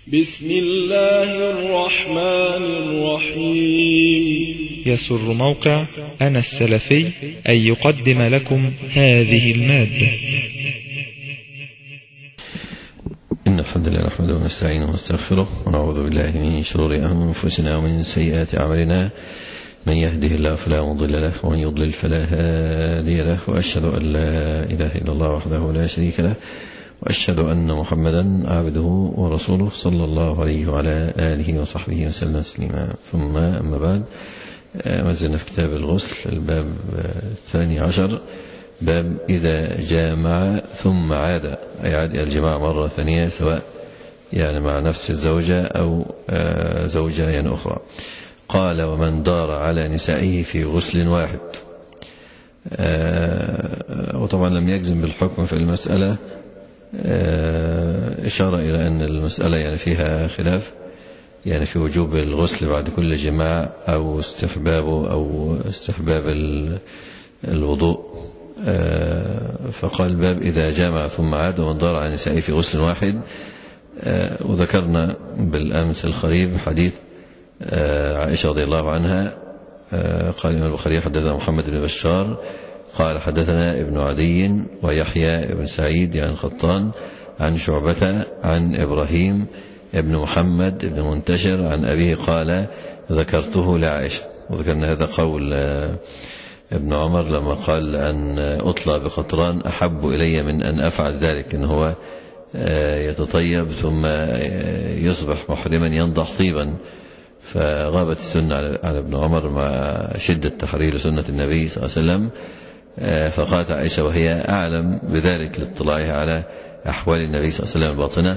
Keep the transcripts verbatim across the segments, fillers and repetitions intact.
بسم الله الرحمن الرحيم. يسر موقع أنا السلفي أن يقدم لكم هذه المادة. إن الحمد لله نحمده ونستعينه ونستغفره ونعوذ بالله من شرور أنفسنا ومن سيئات أعمالنا، من يهده الله فلا مضل له ومن يضلل فلا هادي له، وأشهد أن لا إله إلا الله وحده لا شريك له، وأشهد أن محمدا عبده ورسوله صلى الله عليه وعلى آله وصحبه وسلم تسليما. ثم أما بعد، ما زلنا في كتاب الغسل، الباب الثاني عشر، باب إذا جامع ثم عاد، أي عاد إلى الجماع مرة ثانية، سواء يعني مع نفس الزوجة أو زوجة يعني أخرى. قال: ومن دار على نسائه في غسل واحد. وطبعا لم يجزم بالحكم في المسألة، إشارة إلى أن المسألة يعني فيها خلاف، يعني في وجوب الغسل بعد كل جماع أو استحبابه أو استحباب الوضوء. فقال: باب إذا جامع ثم عاد ومن دار على نسائه في غسل واحد. وذكرنا بالأمس القريب حديث عائشة رضي الله عنها. قال الإمام البخاري: حدثنا محمد بن بشار قال حدثنا ابن عدي ويحيى بن سعيد يعني القطان عن شعبة عن إبراهيم ابن محمد ابن منتشر عن أبيه قال: ذكرته لعائشة. وذكرنا هذا قول ابن عمر لما قال: أن أطلع بقطران أحب إلي من أن أفعل ذلك، إن هو يتطيب ثم يصبح محرما ينضح طيبا. فغابت السنة على ابن عمر مع شدة تحرير سنة النبي صلى الله عليه وسلم. فقالت عائشة وهي أعلم بذلك لاطلاعها على أحوال النبي صلى الله عليه وسلم الباطنة.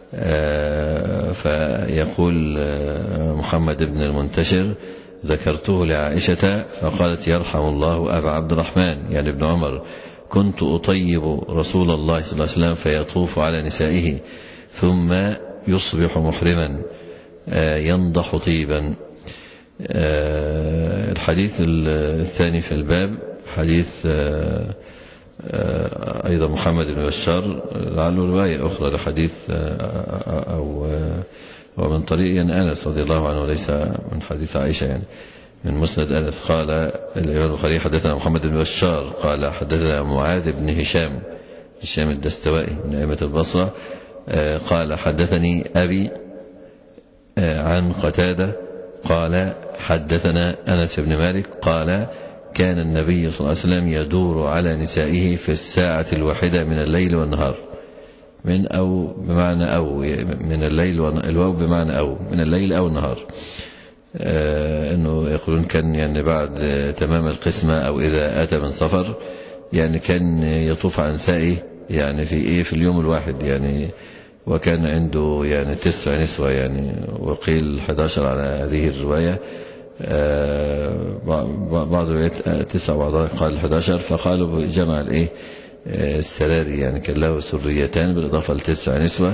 فيقول محمد بن المنتشر: ذكرته لعائشة فقالت: يرحم الله أبا عبد الرحمن يعني ابن عمر، كنت أطيب رسول الله صلى الله عليه وسلم فيطوف على نسائه ثم يصبح محرما ينضح طيبا. الحديث الثاني في الباب حديث أيضا محمد بن بشار، لعله رواية أخرى لحديث أو ومن طريق أنس رضي الله عنه وليس من حديث عائشة، يعني من مسند أنس. قال الإمام البخاري: حدثنا محمد بن بشار قال حدثنا معاذ بن هشام هشام الدستوائي من أئمة البصرة قال: حدثني أبي عن قتادة قال حدثنا أنس بن مالك قال: كان النبي صلى الله عليه وسلم يدور على نسائه في الساعة الواحدة من الليل والنهار. من أو بمعنى أو من الليل، الواو بمعنى أو من الليل أو النهار. آه أنه يقولون كان يعني بعد تمام القسمة أو إذا أتى من سفر، يعني كان يطوف عن نسائه يعني في إيه في اليوم الواحد يعني. وكان عنده يعني تسع نسوة يعني، وقيل أحد عشر على هذه الرواية. آه بعض الروايات تسع بعضها قال أحد عشر، فقالوا جمع الإيه السراري، يعني كان له سريتان بالإضافة لتسع نسوة.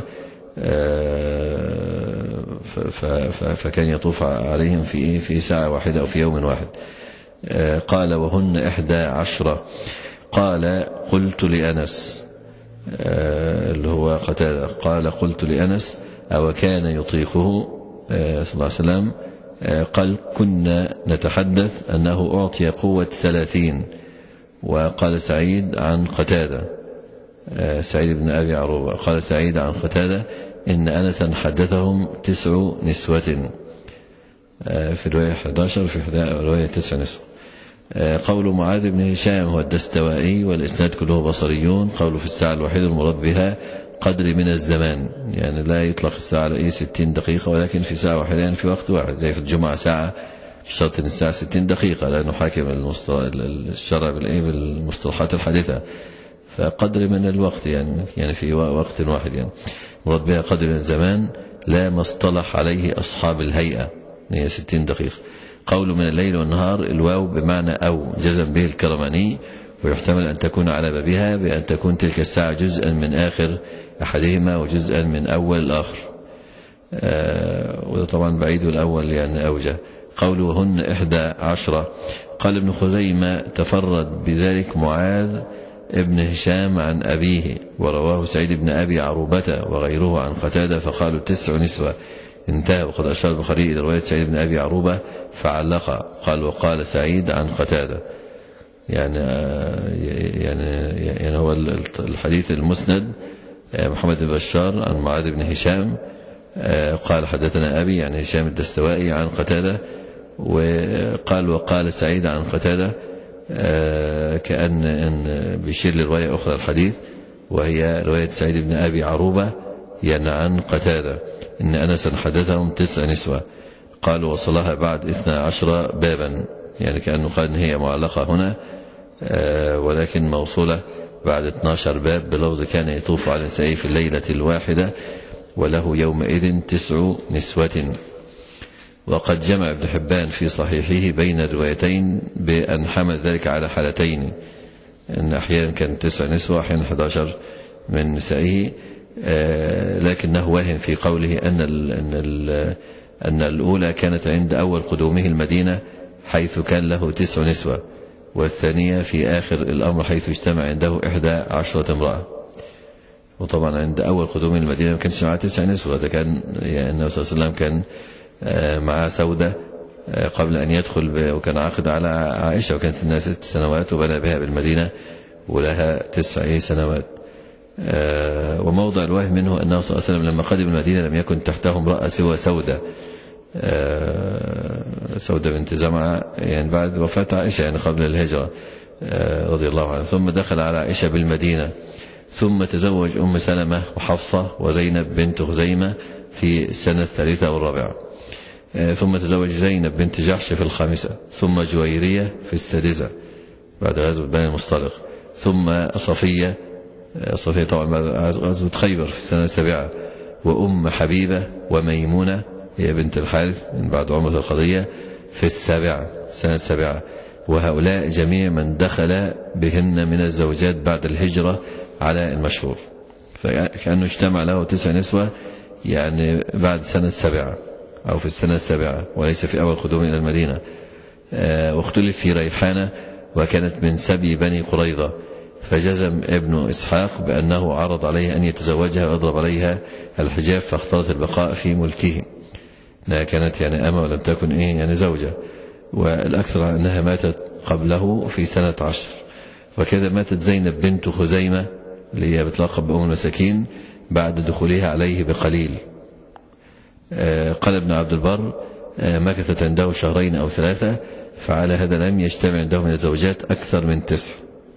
فكان يطوف عليهم في إيه في ساعة واحدة أو في يوم واحد. قال: وهن إحدى عشرة. قال: قلت لأنس اللي هو قتادة قال: قلت لأنس: أو كان يطيقه صلى الله عليه وسلم؟ قال: كنا نتحدث أنه أعطي قوة ثلاثين. وقال سعيد عن قتادة، سعيد بن أبي عروبة قال سعيد عن قتادة: إن أنسا حدثهم تسع نسوة. في رواية أحد عشر، في رواية تسع نسوة. قول معاذ بن هشام هو الدستوائي، والإسناد كله بصريون. قوله في الساعة الواحدة المراد بها قدر من الزمان، يعني لا يطلق الساعة على أي ستين دقيقة، ولكن في ساعة واحدة يعني في وقت واحد، زي في الجمعة ساعة، شرط ان الساعة ستين دقيقة، لا نحاكم الشرع بالمصطلحات الحديثة. فقدر من الوقت يعني يعني في وقت واحد، يعني مراد بها قدر من الزمان لا ما اصطلح عليه أصحاب الهيئة، هي ستين دقيقة. قول من الليل والنهار، الواو بمعنى أو جزم به الكرماني، ويحتمل أن تكون على بابها بأن تكون تلك الساعة جزءا من آخر أحدهما وجزءا من أول الآخر. آه وده طبعا بعيد الأول يعني أوجه. قولهن إحدى عشرة. قال ابن خزيمة: تفرد بذلك معاذ ابن هشام عن أبيه، ورواه سعيد بن أبي عروبة وغيره عن قتادة فقالوا تسع نسوة. انتهى. وقد أشار البخاري إلى رواية سعيد بن أبي عروبة فعلق قال وقال سعيد عن قتادة. يعني يعني يعني هو الحديث المسند محمد بن بشار عن معاذ بن هشام قال حدثنا أبي يعني هشام الدستوائي عن قتادة، وقال وقال سعيد عن قتادة كأن إن بيشير لرواية أخرى الحديث وهي رواية سعيد بن أبي عروبة يعني عن قتادة إن أنس حدثهم تسع نسوة. قالوا وصلها بعد اثنا عشر بابا، يعني كأنه قال إن هي معلقة هنا ولكن موصولة بعد اثنا عشر باب بلفظ كان يطوف على نسائه في الليلة الواحدة وله يومئذ تسع نسوة. وقد جمع ابن حبان في صحيحه بين الروايتين بأن حمل ذلك على حالتين، أن أحيانا كان تسع نسوة أحيانا أحد عشر من نسائه، لكنه واهم في قوله أن ال أن, ال أن الأولى كانت عند أول قدومه المدينة حيث كان له تسع نسوة، والثانية في آخر الأمر حيث اجتمع عنده إحدى عشرة امرأة. وطبعا عند أول قدومه المدينة ما كانش معه تسع نسوة، ده كان يعني النبي صلى الله عليه وسلم كان مع سودة قبل أن يدخل، وكان عاقد على عائشة وكان سنها ست سنوات وبنى بها بالمدينة ولها تسع سنوات. وموضع الوهم منه أنه صلى الله عليه وسلم لما قدم المدينة لم يكن تحته امرأة سوى سودة سودة بنت زمعة يعني بعد وفاة عائشة يعني قبل الهجرة رضي الله عنها، ثم دخل على عائشة بالمدينة، ثم تزوج أم سلمة وحفصة وزينب بنت خزيمة في السنة الثالثة والرابعة، ثم تزوج زينب بنت جحش في الخامسة، ثم جويرية في السادسة بعد غزوة بني المصطلق، ثم صفية صفية طبعا بعد غزوة خيبر في السنة السابعة، وأم حبيبة وميمونة هي بنت الحارث من بعد عمرة القضية في السابعة السنة السابعة. وهؤلاء جميع من دخل بهن من الزوجات بعد الهجرة على المشهور، فكأنه اجتمع له تسع نسوة يعني بعد السنة السابعة أو في السنة السابعة وليس في أول قدوم إلى المدينة. واختلف في ريحانة وكانت من سبي بني قريظة، فجزم ابن إسحاق بأنه عرض عليه أن يتزوجها ويضرب عليها الحجاب فاختارت البقاء في ملكه، أنها كانت يعني أما ولم تكن إيه يعني زوجة، والأكثر أنها ماتت قبله في سنة عشر. وكذا ماتت زينب بنت خزيمة اللي هي بتلقب بأم المساكين بعد دخولها عليه بقليل. قال ابن عبد البر مكثت عنده شهرين أو ثلاثة، فعلى هذا لم يجتمع عنده من الزوجات أكثر من تسع،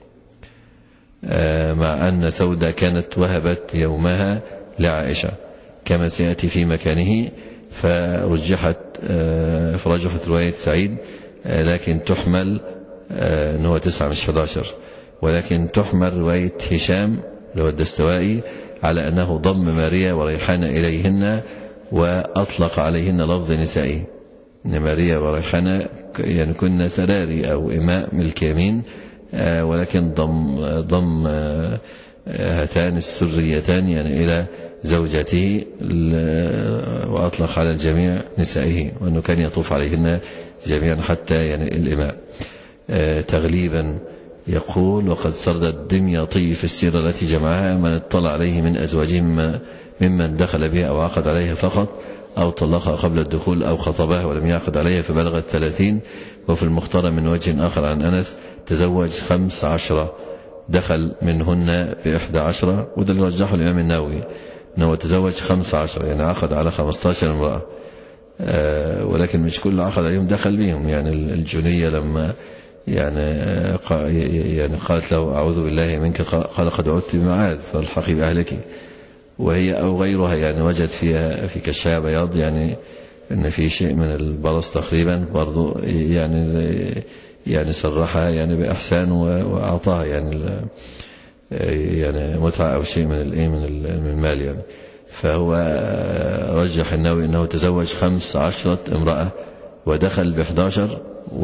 مع أن سودة كانت وهبت يومها لعائشة كما سيأتي في مكانه. فرجحت فرجحت رواية سعيد لكن تحمل أنه تسعة مش أحد عشر، ولكن تحمل رواية هشام اللي هو الدستوائي على أنه ضم ماريا وريحانة إليهن وأطلق عليهن لفظ نسائه، إن ماريا وريحانة يعني كنا سراري أو إماء ملك يمين، ولكن ضم ضم هاتان السريتان يعني إلى زوجته وأطلق على الجميع نسائه، وأنه كان يطوف عليهن جميعا حتى يعني الإماء. تغليبا يقول وقد سرد الدمياطي في السيرة التي جمعها من اطلع عليه من أزواجه ممن دخل بها أو عقد عليها فقط أو طلقها قبل الدخول أو خطبها ولم يعقد عليها فبلغت ثلاثين. وفي المختار من وجه آخر عن أنس تزوج خمس عشرة دخل منهن بإحدى عشرة، وده اللي رجحه الإمام النووي أنه تزوج خمس عشرة يعني عقد على خمسة عشر امرأة، أه ولكن مش كل عقد عليهم دخل بهم. يعني الجنية لما يعني يعني قالت له أعوذ بالله منك قال قد عدت بمعاذ فالحقي بأهلك، وهي أو غيرها يعني وجد فيها في كشها بياض يعني إن في شيء من البرص تقريبا برضو يعني يعني صرحها يعني بإحسان وأعطاها يعني يعني متعة أو شيء من الإيه من المال يعني. فهو رجح النووي أنه تزوج خمس عشرة امرأة ودخل بإحدى عشر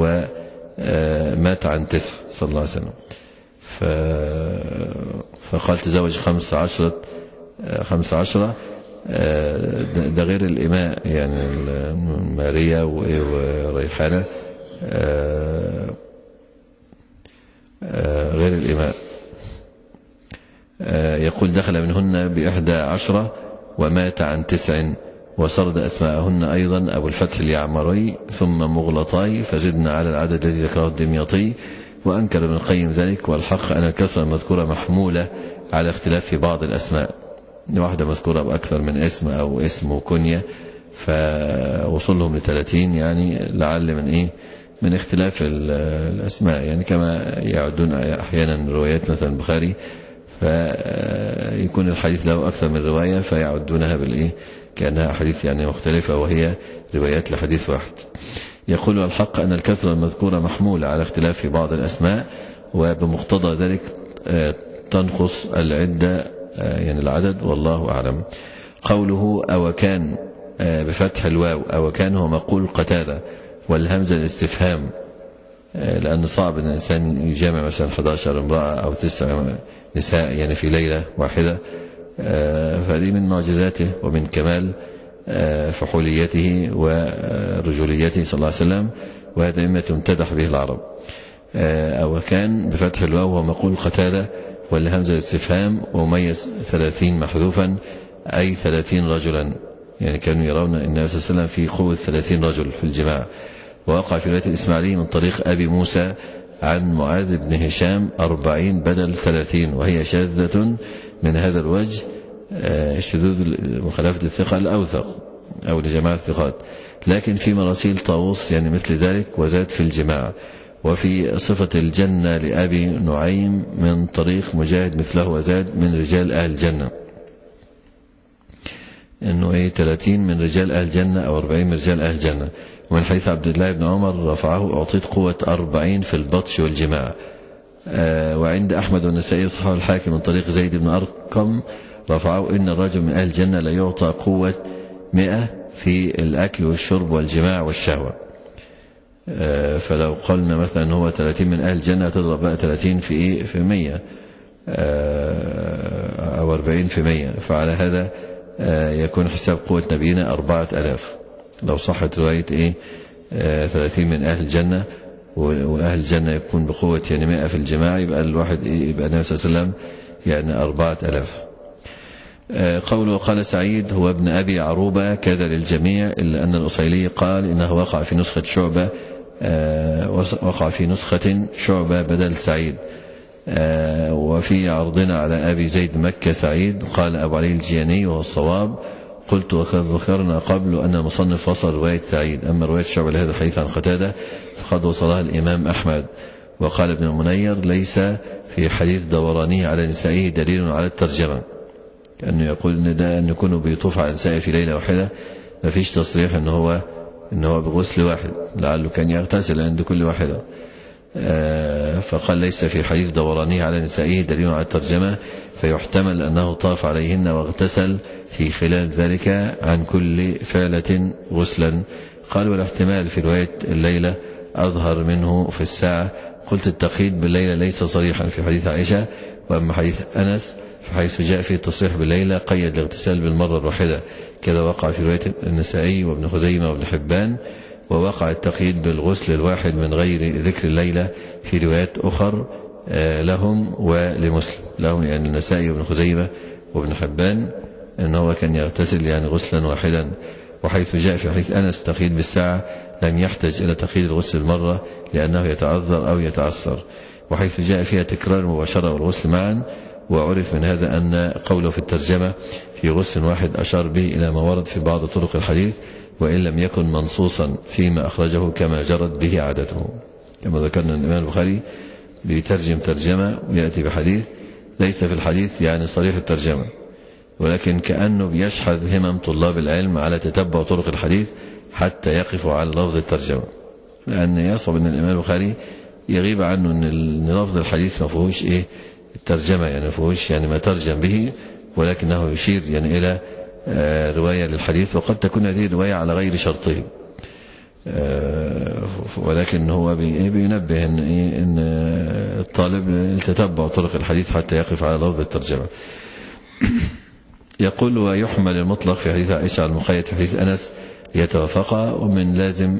ومات عن تسع صلى الله عليه وسلم. فقال تزوج خمس عشرة خمس عشرة ده غير الإماء يعني ماريا وريحانة غير الإماء. يقول دخل منهن بإحدى عشرة ومات عن تسع وسرد أسماءهن أيضا أبو الفتح اليعمري ثم مغلطاي فزدنا على العدد الذي ذكره الدمياطي. وأنكر ابن القيم ذلك، والحق أن الكثرة المذكورة محمولة على اختلاف في بعض الأسماء، واحدة مذكورة بأكثر من اسم أو اسم وكنية فوصلهم لثلاثين، يعني لعل من إيه من اختلاف الأسماء، يعني كما يعدون أحيانا روايات مثلا البخاري فيكون الحديث له أكثر من رواية فيعدونها بالإيه كأنها حديث يعني مختلفة وهي روايات لحديث واحد. يقول الحق أن الكثرة المذكورة محمولة على اختلاف في بعض الأسماء، وبمقتضى ذلك تنقص العدة يعني العدد، والله أعلم. قوله أو كان بفتح الواو أو كان هو مقول قتادة، والهمزة الاستفهام، لأن صعب أن الإنسان يجامع مثلا أحد عشر امرأة أو تسع نساء يعني في ليلة واحدة، فهذه من معجزاته ومن كمال فحوليته ورجوليته صلى الله عليه وسلم، وهذا مما تمتدح به العرب. أو كان بفتح الواو هو مقول قتادة، والهمزة الاستفهام، وميز ثلاثين محذوفا أي ثلاثين رجلا، يعني كانوا يرون النبي صلى الله عليه وسلم في قوة ثلاثين رجل في الجماع. ووقع في رواية الإسماعيلي من طريق أبي موسى عن معاذ بن هشام أربعين بدل ثلاثين، وهي شاذة من هذا الوجه، شذوذ مخالفة الثقة الأوثق أو لجماعة الثقات، لكن في مراسيل طاووس يعني مثل ذلك وزاد في الجماع. وفي صفة الجنة لأبي نعيم من طريق مجاهد مثله وزاد من رجال أهل الجنة، إنه إيه ثلاثين من رجال أهل الجنة أو أربعين من رجال أهل الجنة. ومن حديث عبد الله بن عمر رفعه أعطيت قوة أربعين في البطش والجماع. آه وعند أحمد والنسائي صححه الحاكم من طريق زيد بن أرقم رفعه إن الرجل من أهل الجنة لا يعطى قوة مئة في الأكل والشرب والجماع والشهوة. آه فلو قلنا مثلا هو ثلاثين من أهل الجنة تضرب بقى ثلاثين في إيه في مية آه أو أربعين في مية، فعلى هذا آه يكون حساب قوة نبينا أربعة ألاف لو صحت رواية إيه آه ثلاثين من أهل الجنة، وأهل الجنة يكون بقوة يعني مئة في الجماع، يبقى الواحد إيه يبقى النبي صلى الله عليه وسلم يعني أربعة ألاف. آه قوله قال سعيد هو ابن أبي عروبة كذا للجميع، إلا أن الأصيلي قال إنه وقع في نسخة شعبة آه وقع في نسخة شعبة بدل سعيد. آه وفي عرضنا على أبي زيد مكة سعيد قال أبو علي الجياني وهو الصواب. قلت وقد ذكرنا قبل أن المصنف وصل رواية سعيد، أما رواية شعبة لهذا الحديث عن قتادة فقد وصلها الإمام أحمد. وقال ابن المنير ليس في حديث دوراني على نسائه دليل على الترجمة، كأنه يقول إن ده أن يكونوا بيطوف على نسائه في ليلة واحدة ما فيش تصريح إن هو إن هو بغسل واحد، لعله كان يغتسل عند كل واحدة. فقال ليس في حديث دوراني على نسائه دليل على الترجمة، فيحتمل أنه طاف عليهن واغتسل في خلال ذلك عن كل فعلة غسلا. قال والاحتمال في رواية الليلة أظهر منه في الساعة. قلت التقييد بالليلة ليس صريحا في حديث عائشة، وأما حديث أنس فحيث جاء فيه التصريح بالليلة قيد الاغتسال بالمرة الواحدة، كذا وقع في رواية النسائي وابن خزيمة وابن حبان. ووقع التقييد بالغسل الواحد من غير ذكر الليلة في روايات أخر لهم ولمسلم، لهم يعني النسائي وابن خزيمة وابن حبان أنه هو كان يغتسل يعني غسلا واحدا. وحيث جاء في حديث أنس تقييد بالساعة لم يحتج إلى تقييد الغسل المرة لأنه يتعذر أو يتعثر. وحيث جاء فيها تكرار المباشرة والغسل معا. وعرف من هذا أن قوله في الترجمة في غسل واحد أشار به إلى ما ورد في بعض طرق الحديث، وإن لم يكن منصوصا فيما أخرجه كما جرت به عادته. كما ذكرنا الإمام البخاري بيترجم ترجمة ويأتي بحديث ليس في الحديث يعني صريح الترجمة، ولكن كأنه بيشحذ همم طلاب العلم على تتبع طرق الحديث حتى يقفوا على لفظ الترجمة، لأن يصعب أن الإمام البخاري يغيب عنه أن لفظ الحديث ما فيهوش إيه الترجمة، يعني ما فيهوش يعني ما ترجم به، ولكنه يشير يعني إلى رواية للحديث، وقد تكون هذه الرواية على غير شرطه، ولكن هو بينبه إن, إن الطالب يتتبع طرق الحديث حتى يقف على لفظ الترجمة. يقول ويحمل المطلق في حديث عائشة على المقيد في حديث أنس يتوافقا، ومن لازم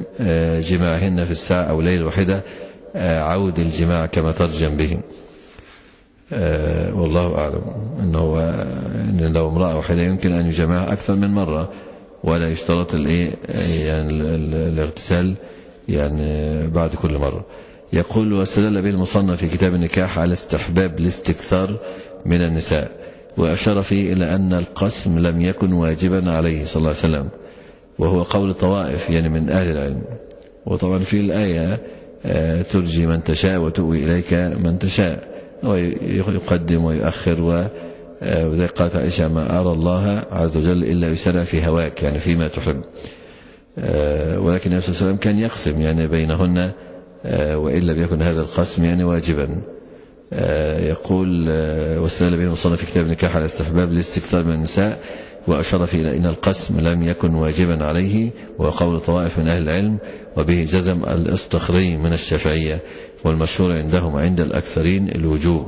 جماعهن في الساعة أو ليلة واحدة عود الجماع كما ترجم به. أه والله أعلم أنه إن لو امرأة واحدة يمكن أن يجمعها أكثر من مرة، ولا يشترط الإيه يعني الاغتسال يعني بعد كل مرة. يقول: واستدل به المصنف في كتاب النكاح على استحباب الاستكثار من النساء، وأشار فيه إلى أن القسم لم يكن واجبا عليه صلى الله عليه وسلم، وهو قول طوائف يعني من أهل العلم. وطبعا في الآية ترجي من تشاء وتؤوي إليك من تشاء، ويقدم ويؤخر، وذلك قالت عائشة: ما أرى الله عز وجل إلا يسرع في هواك، يعني فيما تحب. ولكن النبي صلى الله عليه وسلم كان يقسم يعني بينهن، وإلا بيكن هذا القسم يعني واجبا. يقول: واستدل به المصنف في كتاب النكاح على استحباب الاستكثار من النساء، وأشار فيه إلى أن القسم لم يكن واجبا عليه، وقول طوائف من أهل العلم، وبه جزم الاستخري من الشافعية، والمشهور عندهم عند الأكثرين الوجوب.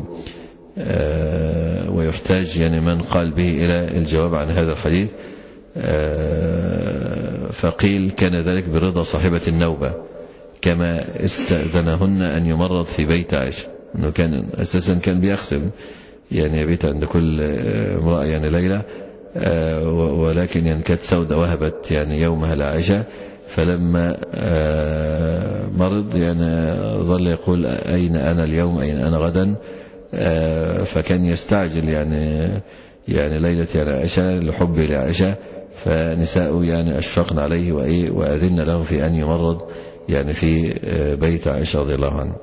ويحتاج يعني من قال به إلى الجواب عن هذا الحديث، فقيل: كان ذلك برضا صاحبة النوبة، كما استأذنهن أن يمرض في بيت عائشة، أنه كان أساسا كان بيقسم يعني بيت عند كل امرأة يعني ليلة، ولكن يعني كانت سودة وهبت يعني يومها لعائشة، فلما مرض يعني ظل يقول: أين أنا اليوم، أين أنا غدا، فكان يستعجل يعني يعني ليلة يعني عائشة لحبه لعائشة، فنساء يعني أشفقن عليه وأذن له في أن يمرض يعني في بيت عائشة رضي الله عنه.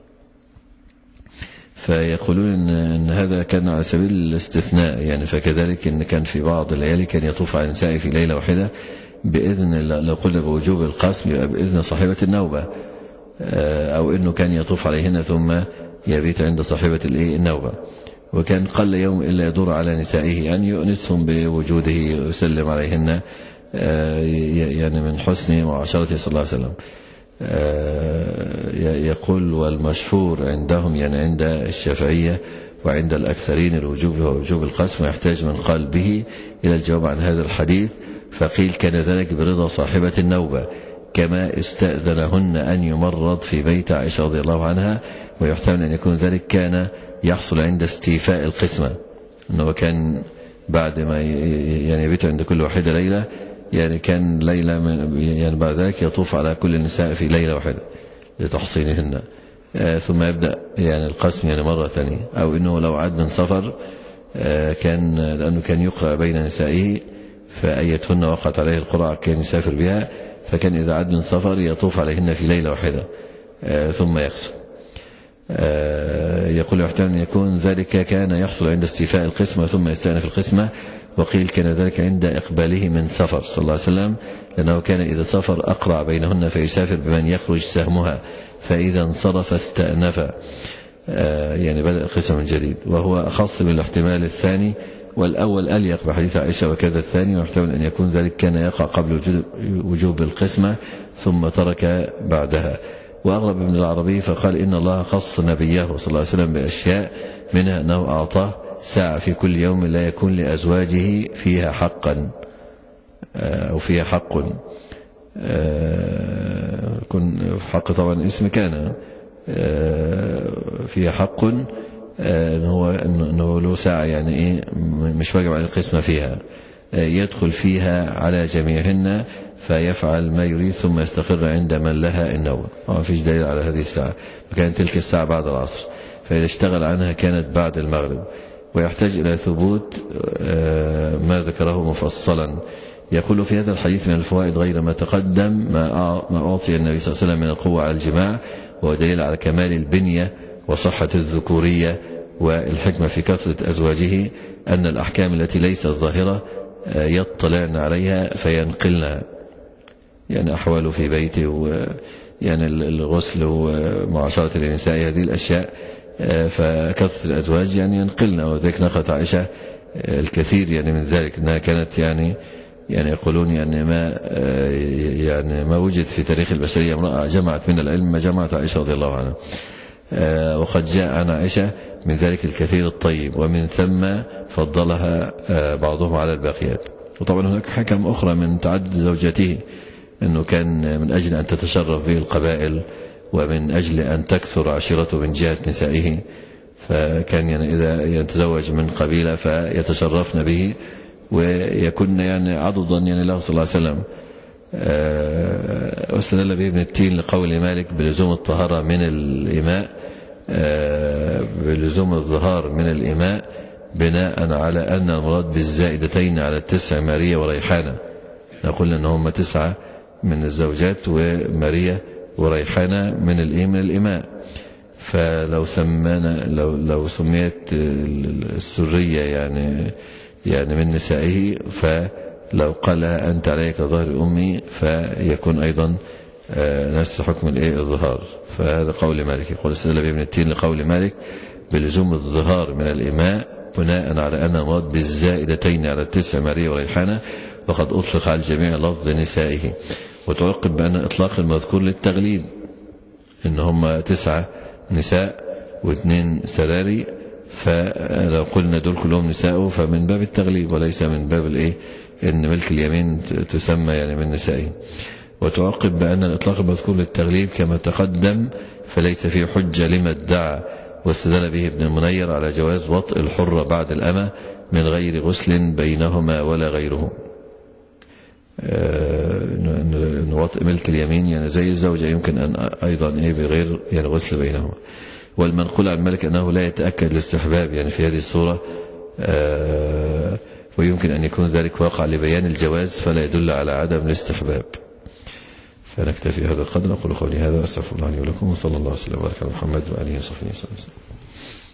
فيقولون إن هذا كان على سبيل الاستثناء يعني، فكذلك إن كان في بعض الليالي كان يطوف على النساء في ليلة واحدة بإذن، لو قلنا بوجوب القسم يبقى بإذن صاحبة النوبة، أو إنه كان يطوف عليهن ثم يبيت عند صاحبة النوبة. وكان قل يوم إلا يدور على نسائه، يعني يؤنسهم بوجوده ويسلم عليهن يعني من حسن معاشرته صلى الله عليه وسلم. يقول: والمشهور عندهم يعني عند الشافعية وعند الأكثرين الوجوب هو وجوب القسم، ويحتاج من قال به إلى الجواب عن هذا الحديث، فقيل: كان ذلك برضا صاحبة النوبة، كما استأذنهن أن يمرض في بيت عائشة رضي الله عنها. ويحتمل أن يكون ذلك كان يحصل عند استيفاء القسمة، أنه كان بعد ما يعني يبيت عند كل واحدة ليلة، يعني كان ليلة من يعني بعد ذلك يطوف على كل النساء في ليلة واحدة لتحصينهن، ثم يبدأ يعني القسم يعني مرة ثانية. أو إنه لو عاد من سفر كان لأنه كان يقرأ بين نسائه، فأيتهن وقعت عليه القرعة كان يسافر بها، فكان إذا عاد من سفر يطوف عليهن في ليلة واحدة ثم يقسم. يقول: يحتمل أن يكون ذلك كان يحصل عند استيفاء القسمة ثم يستأنف القسمة. وقيل: كان ذلك عند إقباله من سفر صلى الله عليه وسلم، لأنه كان إذا سافر أقرع بينهن فيسافر بمن يخرج سهمها، فإذا انصرف استأنف يعني بدأ القسم من جديد، وهو أخص بالاحتمال الثاني، والأول أليق بحديث عائشة وكذا الثاني. ويحتمل أن يكون ذلك كان يقع قبل وجوب القسمة ثم ترك بعدها. وأغرب ابن العربي فقال: إن الله خص نبيه صلى الله عليه وسلم بأشياء، منها أنه أعطاه ساعة في كل يوم لا يكون لأزواجه فيها حقا أو فيها حق، كن في حق طبعا اسم كان فيها حق، هو أنه له ساعة يعني إيه مش واجب على القسمة فيها، يدخل فيها على جميعهن فيفعل ما يريد ثم يستقر عند من لها النوم. ما فيش دليل على هذه الساعة، وكانت تلك الساعة بعد العصر، فإذا اشتغل عنها كانت بعد المغرب. ويحتاج إلى ثبوت ما ذكره مفصلا. يقول في هذا الحديث من الفوائد غير ما تقدم ما أعطي النبي صلى الله عليه وسلم من القوة على الجماع، وهو دليل على كمال البنية وصحة الذكورية والحكمة في كثرة أزواجه، أن الأحكام التي ليست ظاهرة يطلعن عليها فينقلنا، يعني أحواله في بيته ويعني الغسل ومعاشرة النساء، هذه الأشياء فكثرة الأزواج يعني ينقلنا. وذلك نقلت عائشة الكثير يعني من ذلك، أنها كانت يعني يعني يقولون يعني ما يعني ما وجد في تاريخ البشرية امرأة جمعت من العلم ما جمعت عائشة رضي الله عنها. وقد جاء عن عائشة من ذلك الكثير الطيب، ومن ثم فضلها بعضهم على الباقيات. وطبعا هناك حكم أخرى من تعدد زوجاته، أنه كان من أجل أن تتشرف به القبائل، ومن أجل أن تكثر عشيرته من جهة نسائه، فكان يعني إذا يتزوج من قبيلة فيتشرفن به ويكون يعني عضدا يعني له صلى الله عليه وسلم. واستدل به ابن التين لقول مالك بلزوم الطهارة من الإماء بلزوم الظهار من الإماء بناء على أن المراد بالزائدتين على التسع ماريا وريحانة. نقول أن هم تسعة من الزوجات وماريا وريحانة من من الإماء. فلو سمانا لو لو سميت السرية يعني يعني من نسائه فلو قال أنت عليك ظهر أمي فيكون أيضا نفس حكم الايه الظهار. فهذا قول مالك. يقول استدل به ابن التين لقول مالك بلزوم الظهار من الإماء بناء على أن المراد بالزائدتين على التسع ماريا وريحانة وقد أطلق على الجميع لفظ نسائه. وتعقب بأن إطلاق المذكور للتغليد إن هم تسعة نساء واثنين سراري، فلو قلنا دول كلهم نساء فمن باب التغليب وليس من باب الايه ان ملك اليمين تسمى يعني من نسائه. وتعقب بأن الإطلاق المذكور للتغليب كما تقدم فليس فيه حجة لما ادعى واستدل به ابن المنير على جواز وطء الحرة بعد الأمة من غير غسل بينهما ولا غيره. أن وطء ملك اليمين يعني زي الزوجة يمكن أن أيضا إيه بغير يعني غسل بينهما. والمنقول عن مالك أنه لا يتأكد الاستحباب يعني في هذه الصورة، ويمكن أن يكون ذلك واقع لبيان الجواز فلا يدل على عدم الاستحباب. فنكتفي هذا القدر. أقول قولي هذا أستغفر الله لي ولكم وصلى الله وسلم وبارك على محمد وآله وصحبه وسلم.